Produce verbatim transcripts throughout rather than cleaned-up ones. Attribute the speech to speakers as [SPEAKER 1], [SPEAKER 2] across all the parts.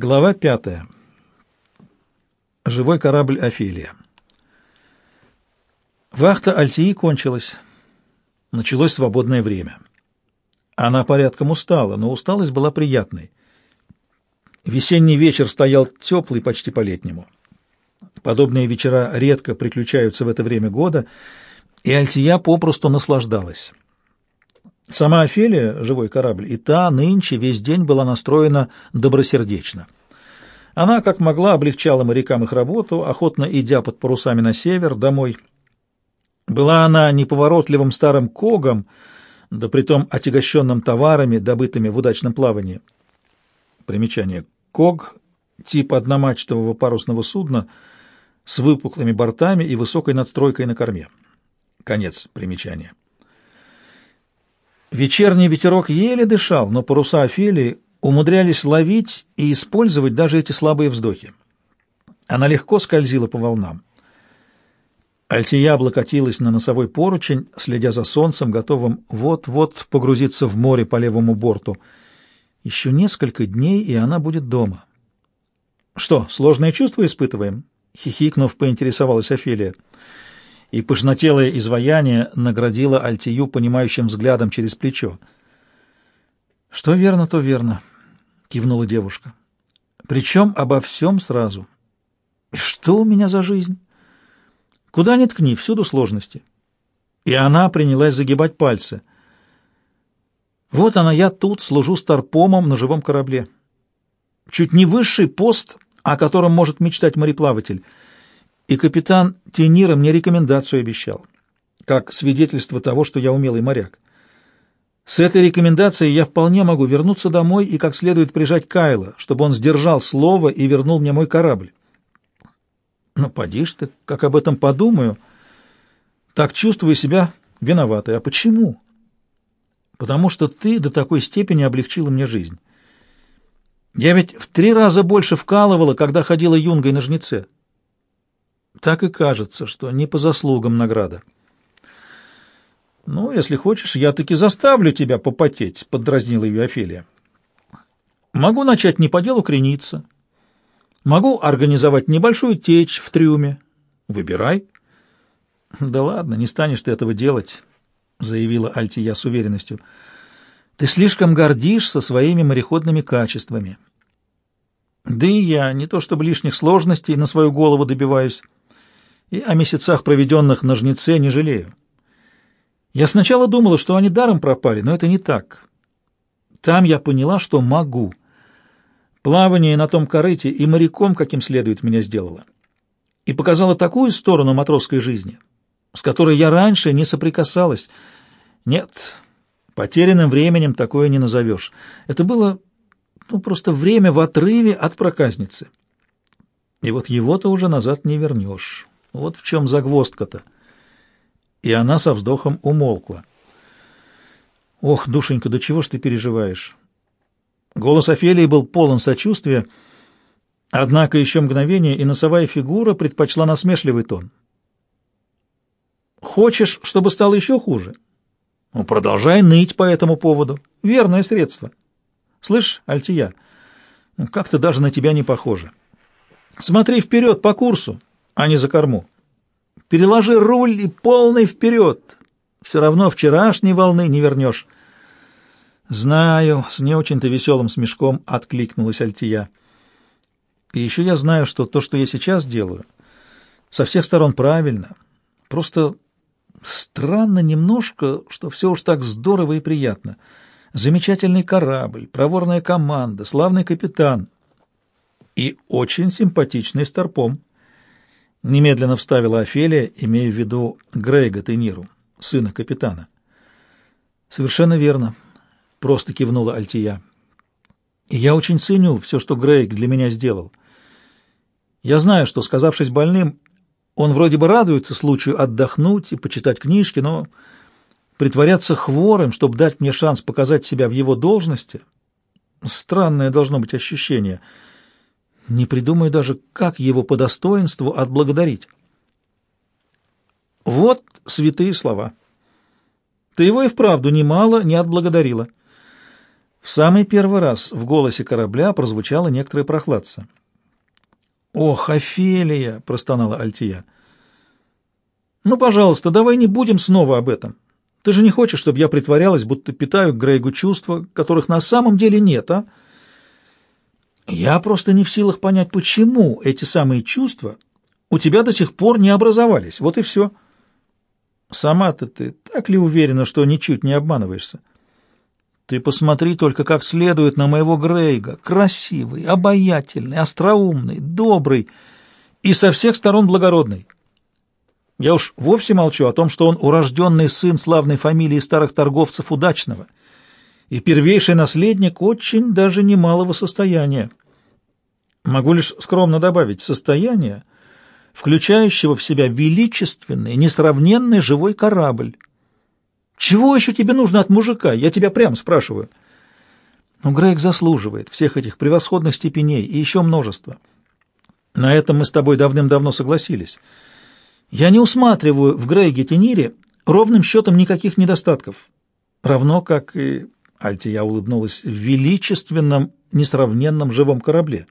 [SPEAKER 1] Глава пятая. Живой корабль «Офелия». Вахта Альтии кончилась. Началось свободное время. Она порядком устала, но усталость была приятной. Весенний вечер стоял теплый, почти по-летнему. Подобные вечера редко приключаются в это время года, и Альтия попросту наслаждалась. Сама Офелия, живой корабль, и та нынче весь день была настроена добросердечно. Она, как могла, облегчала морякам их работу, охотно идя под парусами на север, домой. Была она неповоротливым старым когом, да притом отягощенным товарами, добытыми в удачном плавании. Примечание. Ког — тип одномачтового парусного судна с выпуклыми бортами и высокой надстройкой на корме. Конец примечания. Вечерний ветерок еле дышал, но паруса Офелии умудрялись ловить и использовать даже эти слабые вздохи. Она легко скользила по волнам. Альтия облокотилась на носовой поручень, следя за солнцем, готовым вот-вот погрузиться в море по левому борту. Еще несколько дней, и она будет дома. — Что, сложные чувства испытываем? — хихикнув, поинтересовалась Офелия. И пышнотелое изваяние наградило Альтию понимающим взглядом через плечо. — Что верно, то верно, — кивнула девушка. — Причем обо всем сразу. И что у меня за жизнь? Куда ни ткни, всюду сложности. И она принялась загибать пальцы. Вот она, я тут, служу старпомом на живом корабле. Чуть не высший пост, о котором может мечтать мореплаватель. И капитан Тенира мне рекомендацию обещал, как свидетельство того, что я умелый моряк. С этой рекомендацией я вполне могу вернуться домой и как следует прижать Кайла, чтобы он сдержал слово и вернул мне мой корабль. Ну, поди ж ты, как об этом подумаю, так чувствую себя виноватой. А почему? Потому что ты до такой степени облегчила мне жизнь. Я ведь в три раза больше вкалывала, когда ходила юнгой на жнеце. Так и кажется, что не по заслугам награда. «Ну, если хочешь, я таки заставлю тебя попотеть», — поддразнила ее Офелия. «Могу начать не по делу крениться. Могу организовать небольшую течь в трюме. Выбирай». «Да ладно, не станешь ты этого делать», — заявила Альтия с уверенностью. «Ты слишком гордишься своими мореходными качествами. Да и я не то чтобы лишних сложностей на свою голову добиваюсь, и о месяцах, проведенных на жнеце, не жалею. Я сначала думала, что они даром пропали, но это не так. Там я поняла, что могу. Плавание на том корыте и моряком, каким следует, меня сделало. И показала такую сторону матросской жизни, с которой я раньше не соприкасалась. Нет, потерянным временем такое не назовешь. Это было, ну, просто время в отрыве от проказницы. И вот его-то уже назад не вернешь. Вот в чем загвоздка-то. И она со вздохом умолкла. «Ох, душенька, до чего ж ты переживаешь?» Голос Офелии был полон сочувствия, однако еще мгновение, и носовая фигура предпочла насмешливый тон. «Хочешь, чтобы стало еще хуже? Ну, продолжай ныть по этому поводу. Верное средство. Слышь, Альтия, ну, как-то даже на тебя не похоже. Смотри вперед по курсу, а не за корму. Переложи руль и полный вперед. Все равно вчерашней волны не вернешь». «Знаю», — с не очень-то веселым смешком откликнулась Альтия. «И еще я знаю, что то, что я сейчас делаю, со всех сторон правильно. Просто странно немножко, что все уж так здорово и приятно. Замечательный корабль, проворная команда, славный капитан и очень симпатичный старпом». Немедленно вставила Офелия, имея в виду Грейга Тениру, сына капитана. «Совершенно верно», — просто кивнула Альтия. «И я очень ценю все, что Грейг для меня сделал. Я знаю, что, сказавшись больным, он вроде бы радуется случаю отдохнуть и почитать книжки, но притворяться хворым, чтобы дать мне шанс показать себя в его должности, странное должно быть ощущение. Не придумаю даже, как его по достоинству отблагодарить». Вот святые слова. Ты его и вправду немало не отблагодарила. В самый первый раз в голосе корабля прозвучало некоторое прохладце. «Ох, Офелия!» — простонала Альтия. «Ну, пожалуйста, давай не будем снова об этом. Ты же не хочешь, чтобы я притворялась, будто питаю к Грейгу чувства, которых на самом деле нет, а?» «Я просто не в силах понять, почему эти самые чувства у тебя до сих пор не образовались. Вот и все». «Сама-то ты так ли уверена, что ничуть не обманываешься? Ты посмотри только как следует на моего Грейга. Красивый, обаятельный, остроумный, добрый и со всех сторон благородный. Я уж вовсе молчу о том, что он урожденный сын славной фамилии старых торговцев Удачного и первейший наследник очень даже немалого состояния. Могу лишь скромно добавить состояние, включающего в себя величественный, несравненный живой корабль. Чего еще тебе нужно от мужика? Я тебя прямо спрашиваю. Но Грейг заслуживает всех этих превосходных степеней и еще множество. На этом мы с тобой давным-давно согласились. Я не усматриваю в Грейге Тенире ровным счетом никаких недостатков. Равно как и, Альтия улыбнулась, в величественном, несравненном живом корабле.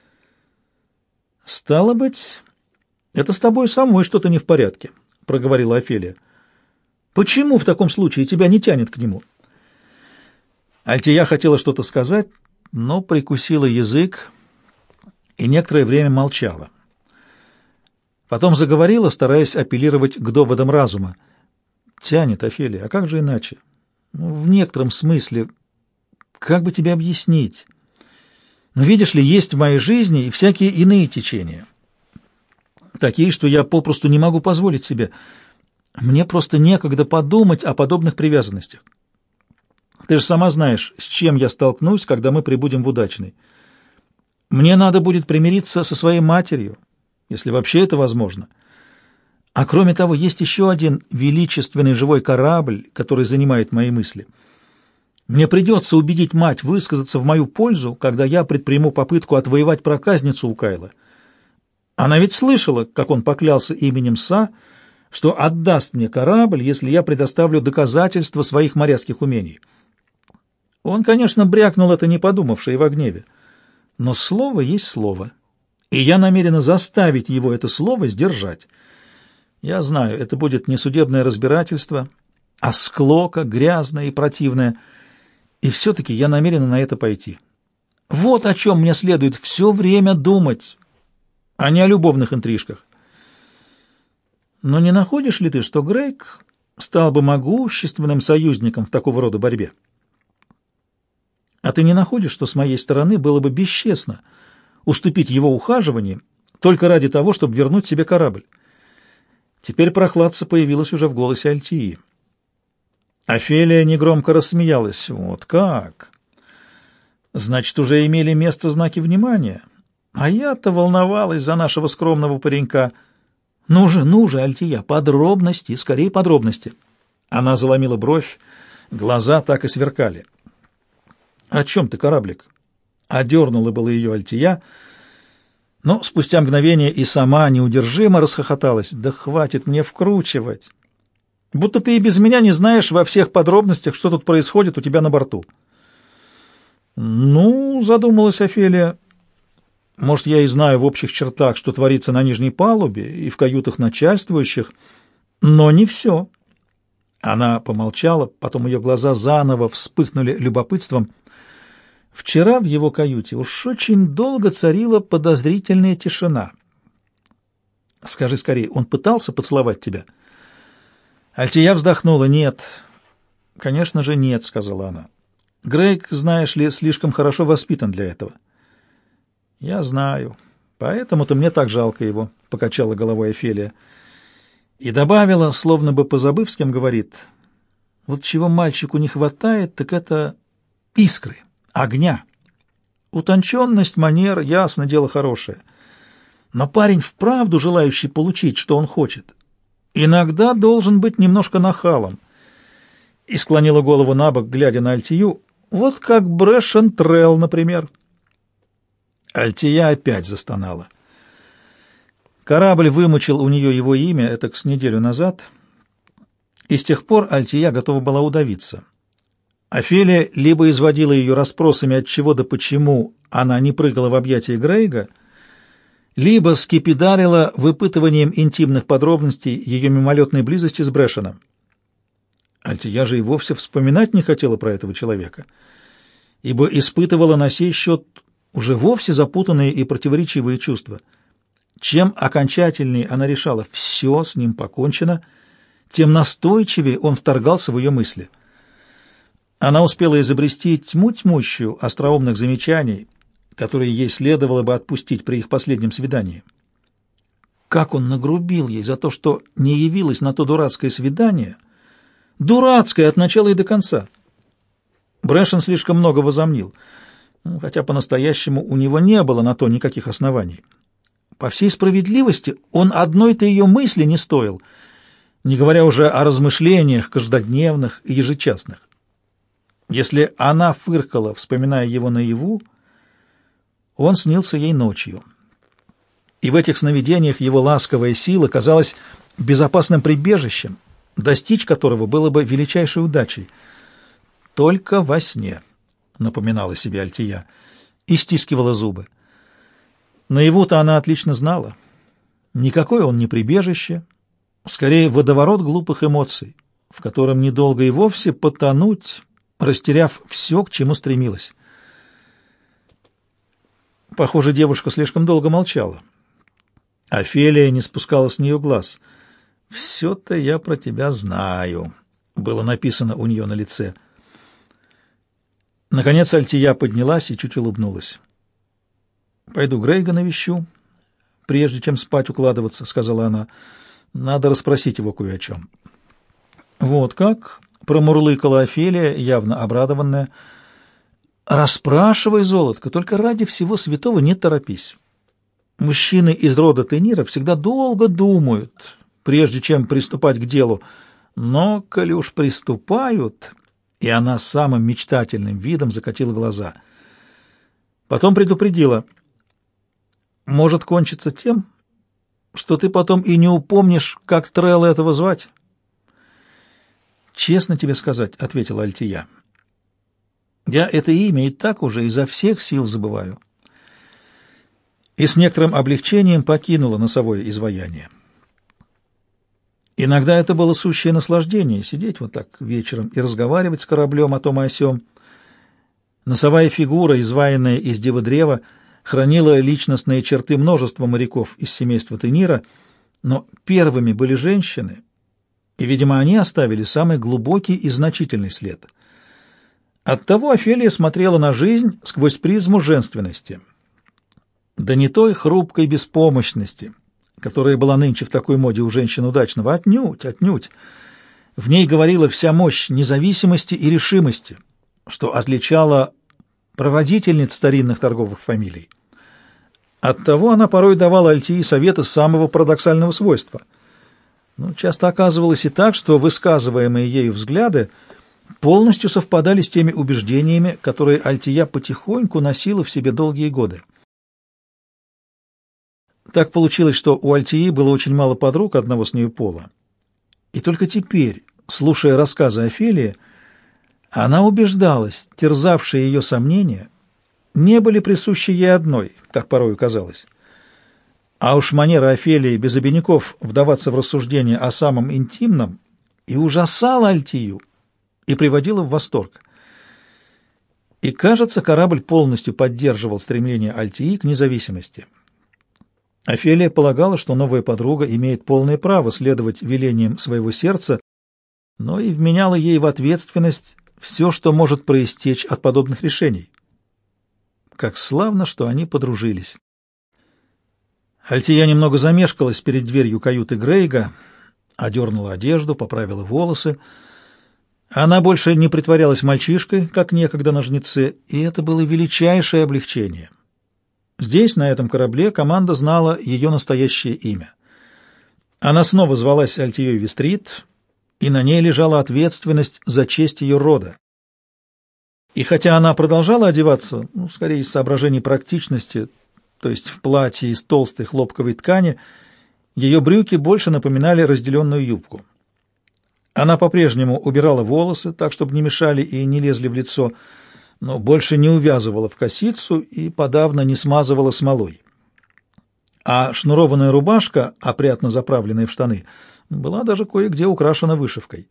[SPEAKER 1] «Стало быть, это с тобой самой что-то не в порядке», — проговорила Офелия. «Почему в таком случае тебя не тянет к нему?» Альтия хотела что-то сказать, но прикусила язык и некоторое время молчала. Потом заговорила, стараясь апеллировать к доводам разума. «Тянет, Офелия, а как же иначе? Ну, в некотором смысле, как бы тебе объяснить? Но видишь ли, есть в моей жизни и всякие иные течения. Такие, что я попросту не могу позволить себе. Мне просто некогда подумать о подобных привязанностях. Ты же сама знаешь, с чем я столкнусь, когда мы прибудем в Удачный. Мне надо будет примириться со своей матерью, если вообще это возможно. А кроме того, есть еще один величественный живой корабль, который занимает мои мысли. Мне придется убедить мать высказаться в мою пользу, когда я предприму попытку отвоевать проказницу у Кайла. Она ведь слышала, как он поклялся именем Са, что отдаст мне корабль, если я предоставлю доказательства своих моряцких умений. Он, конечно, брякнул это, не подумавши, и во гневе. Но слово есть слово, и я намерена заставить его это слово сдержать. Я знаю, это будет не судебное разбирательство, а склока, грязная и противная, и все-таки я намерена на это пойти. Вот о чем мне следует все время думать, а не о любовных интрижках. Но не находишь ли ты, что Грейг стал бы могущественным союзником в такого рода борьбе? А ты не находишь, что с моей стороны было бы бесчестно уступить его ухаживаниям только ради того, чтобы вернуть себе корабль? Теперь прохладца появилась уже в голосе Альтии. Офелия негромко рассмеялась. Вот как? Значит, уже имели место знаки внимания. А я-то волновалась за нашего скромного паренька. «Ну же, ну же, Альтия, подробности, скорее подробности!» Она заломила бровь, глаза так и сверкали. «О чем ты, кораблик?» Одернула было ее Альтия, но спустя мгновение и сама неудержимо расхохоталась. «Да хватит мне вкручивать! Будто ты и без меня не знаешь во всех подробностях, что тут происходит у тебя на борту». «Ну, — задумалась Офелия, — может, я и знаю в общих чертах, что творится на нижней палубе и в каютах начальствующих, но не все». Она помолчала, потом ее глаза заново вспыхнули любопытством. «Вчера в его каюте уж очень долго царила подозрительная тишина. Скажи скорее, он пытался поцеловать тебя?» Альтия вздохнула. «Нет, конечно же нет», — сказала она. «Грейг, знаешь ли, слишком хорошо воспитан для этого». «Я знаю. Поэтому-то мне так жалко его», — покачала головой Офелия. И добавила, словно бы позабыв, с кем говорит: «Вот чего мальчику не хватает, так это искры, огня. Утонченность манер, ясно, дело хорошее. Но парень вправду желающий получить, что он хочет, иногда должен быть немножко нахалом». И склонила голову набок, глядя на Альтию. «Вот как Брэшен Трелл, например». Альтия опять застонала. Корабль вымучил у нее его имя, это с неделю назад, и с тех пор Альтия готова была удавиться. Офелия либо изводила ее расспросами, от чего да почему она не прыгала в объятия Грейга, либо скипидарила выпытыванием интимных подробностей ее мимолетной близости с Брэшеном. Альтия же и вовсе вспоминать не хотела про этого человека, ибо испытывала на сей счет уже вовсе запутанные и противоречивые чувства. Чем окончательнее она решала «все с ним покончено», тем настойчивее он вторгался в ее мысли. Она успела изобрести тьму тьмущую остроумных замечаний, которые ей следовало бы отпустить при их последнем свидании. Как он нагрубил ей за то, что не явилась на то дурацкое свидание, дурацкое от начала и до конца. Брэшен слишком много возомнил, хотя по-настоящему у него не было на то никаких оснований. По всей справедливости, он одной-то ее мысли не стоил, не говоря уже о размышлениях каждодневных и ежечасных. Если она фыркала, вспоминая его наяву, он снился ей ночью. И в этих сновидениях его ласковая сила казалась безопасным прибежищем, достичь которого было бы величайшей удачей. «Только во сне», — напоминала себе Альтия, и стискивала зубы. Наяву-то она отлично знала. Никакое он не прибежище, скорее водоворот глупых эмоций, в котором недолго и вовсе потонуть, растеряв все, к чему стремилась. Похоже, девушка слишком долго молчала. Офелия не спускала с нее глаз. «Все-то я про тебя знаю», — было написано у нее на лице. Наконец Альтия поднялась и чуть улыбнулась. «Пойду Грейга навещу, прежде чем спать укладываться», — сказала она. «Надо расспросить его кое о чем». «Вот как?» — промурлыкала Офелия, явно обрадованная. «Расспрашивай, золотко, только ради всего святого не торопись. Мужчины из рода Тенира всегда долго думают, прежде чем приступать к делу, но, коли уж приступают...» И она самым мечтательным видом закатила глаза. Потом предупредила: «Может кончиться тем, что ты потом и не упомнишь, как Трелла этого звать?» «Честно тебе сказать», — ответила Альтия, — «я это имя и так уже изо всех сил забываю». И с некоторым облегчением покинула носовое изваяние. Иногда это было сущее наслаждение — сидеть вот так вечером и разговаривать с кораблем о том и о сём. Носовая фигура, изваянная из диводрева, хранила личностные черты множества моряков из семейства Тенира, но первыми были женщины, и, видимо, они оставили самый глубокий и значительный след. Оттого Офелия смотрела на жизнь сквозь призму женственности, да не той хрупкой беспомощности, которая была нынче в такой моде у женщин удачного, отнюдь, отнюдь. В ней говорила вся мощь независимости и решимости, что отличало прародительниц старинных торговых фамилий. Оттого она порой давала Альтии советы самого парадоксального свойства. Но часто оказывалось и так, что высказываемые ею взгляды полностью совпадали с теми убеждениями, которые Альтия потихоньку носила в себе долгие годы. Так получилось, что у Альтии было очень мало подруг одного с нею пола. И только теперь, слушая рассказы Офелии, она убеждалась, терзавшие ее сомнения не были присущи ей одной, как порою казалось. А уж манера Офелии без обиняков вдаваться в рассуждения о самом интимном и ужасала Альтию, и приводила в восторг. И, кажется, корабль полностью поддерживал стремление Альтии к независимости. Офелия полагала, что новая подруга имеет полное право следовать велениям своего сердца, но и вменяла ей в ответственность все, что может проистечь от подобных решений. Как славно, что они подружились. Альтия немного замешкалась перед дверью каюты Грейга, одернула одежду, поправила волосы. Она больше не притворялась мальчишкой, как некогда на жнеце, и это было величайшее облегчение. Здесь, на этом корабле, команда знала ее настоящее имя. Она снова звалась Альтией Вестрит, и на ней лежала ответственность за честь ее рода. И хотя она продолжала одеваться, ну, скорее из соображений практичности, то есть в платье из толстой хлопковой ткани, ее брюки больше напоминали разделенную юбку. Она по-прежнему убирала волосы так, чтобы не мешали и не лезли в лицо, но больше не увязывала в косицу и подавно не смазывала смолой. А шнурованная рубашка, опрятно заправленная в штаны, была даже кое-где украшена вышивкой.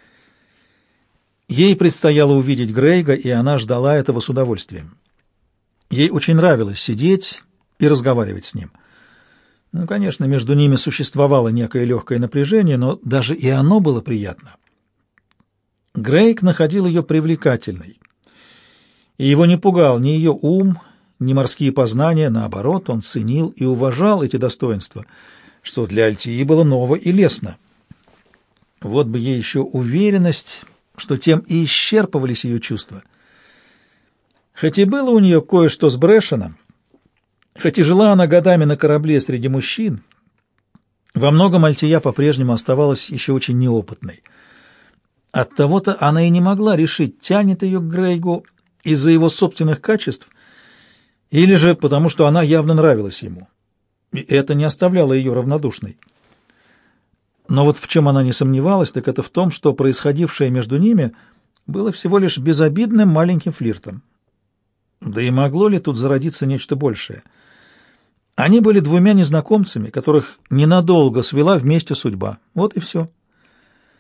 [SPEAKER 1] Ей предстояло увидеть Грейга, и она ждала этого с удовольствием. Ей очень нравилось сидеть и разговаривать с ним. Ну, конечно, между ними существовало некое легкое напряжение, но даже и оно было приятно. Грейг находил ее привлекательной, и его не пугал ни ее ум, ни морские познания, наоборот, он ценил и уважал эти достоинства, что для Альтии было ново и лестно. Вот бы ей еще уверенность, что тем и исчерпывались ее чувства. Хоть и было у нее кое-что с Брэшеном, хоть и жила она годами на корабле среди мужчин, во многом Альтия по-прежнему оставалась еще очень неопытной. Оттого-то она и не могла решить, тянет ее к Грейгу из-за его собственных качеств, или же потому, что она явно нравилась ему. И это не оставляло ее равнодушной. Но вот в чем она не сомневалась, так это в том, что происходившее между ними было всего лишь безобидным маленьким флиртом. Да и могло ли тут зародиться нечто большее? Они были двумя незнакомцами, которых ненадолго свела вместе судьба. Вот и все.